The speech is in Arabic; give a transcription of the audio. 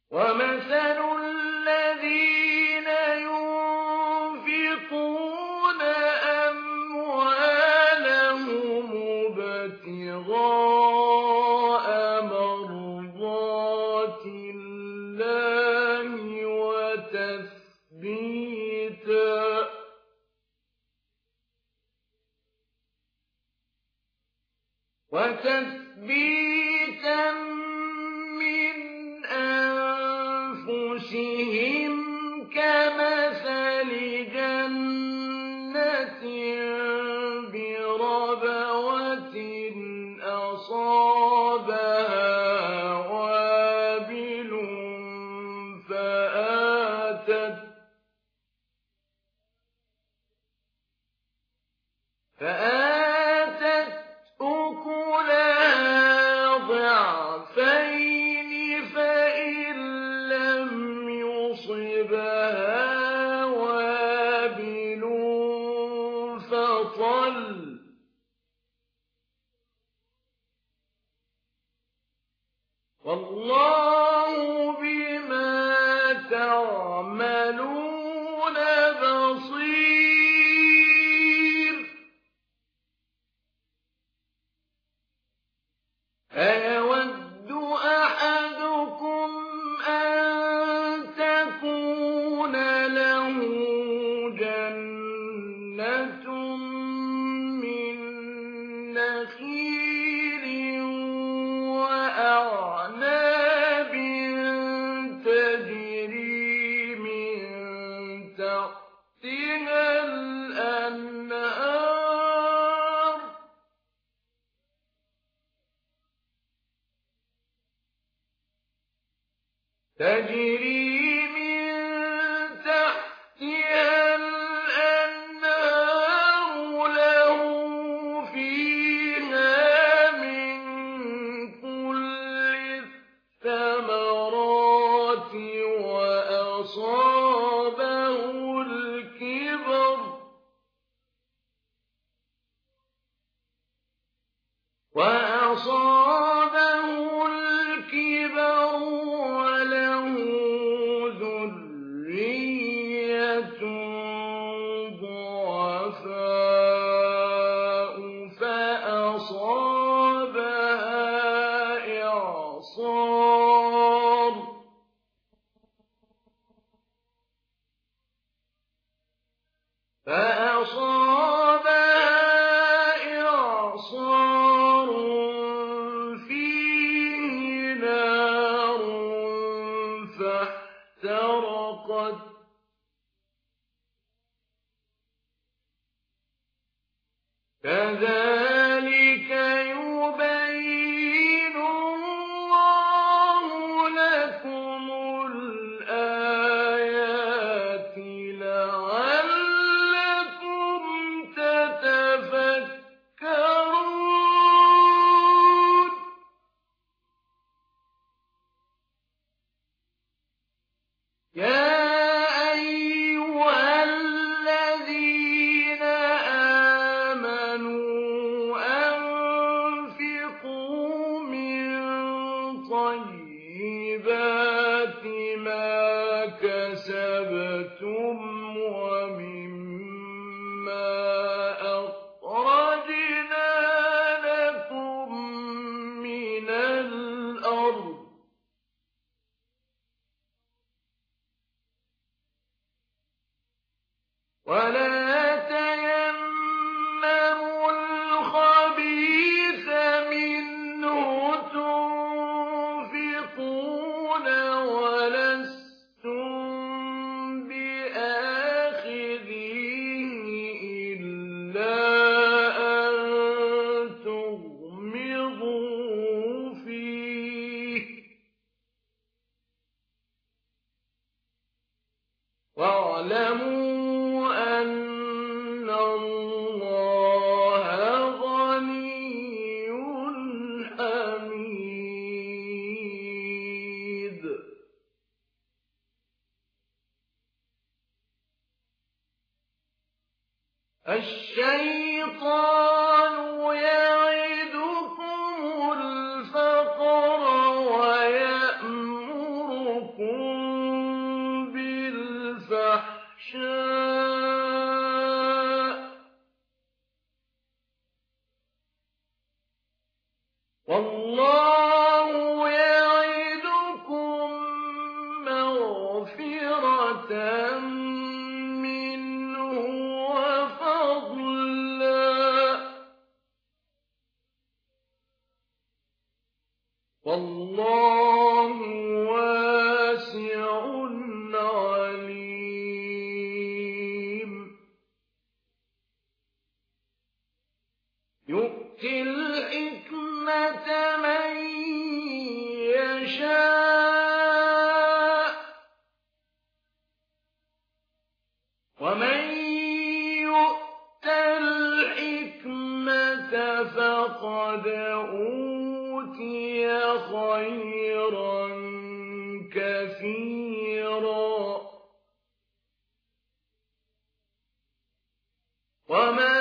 ومثل الذين ينفقون أموالهم ابتغاء مرضات الله وتثبيتا من أنفسهم كمثل جنة بربوة أصابها وابل فآتت أكلها ضعفين فإن لم يصبها وابل فطل والله بما تعملون بصير أيود أحدكم أن تكون له جنة من نخيل وأعناب تجري من تحتها الأنهار له فيها من كل الثمرات وأصابه الكبر وله ذرية ضعفاء فأصابها إعصار فيه نار فاحترقت كذلك يبين الله لكم الآيات لعلكم تتفكرون يا أيها الذين آمنوا أنفقوا من طيبات ما كسبتم ومما أخرجنا لكم من الأرض ولا تيمموا الخبيث منه تنفقون ولستم بآخذيه إلا أن تغمضوا فيه واعلموا أن الله غني حميد الشيطان يعدكم الفقر ويأمركم ومن يؤت الحكمة فقد أوتي خيرا كثيرا وما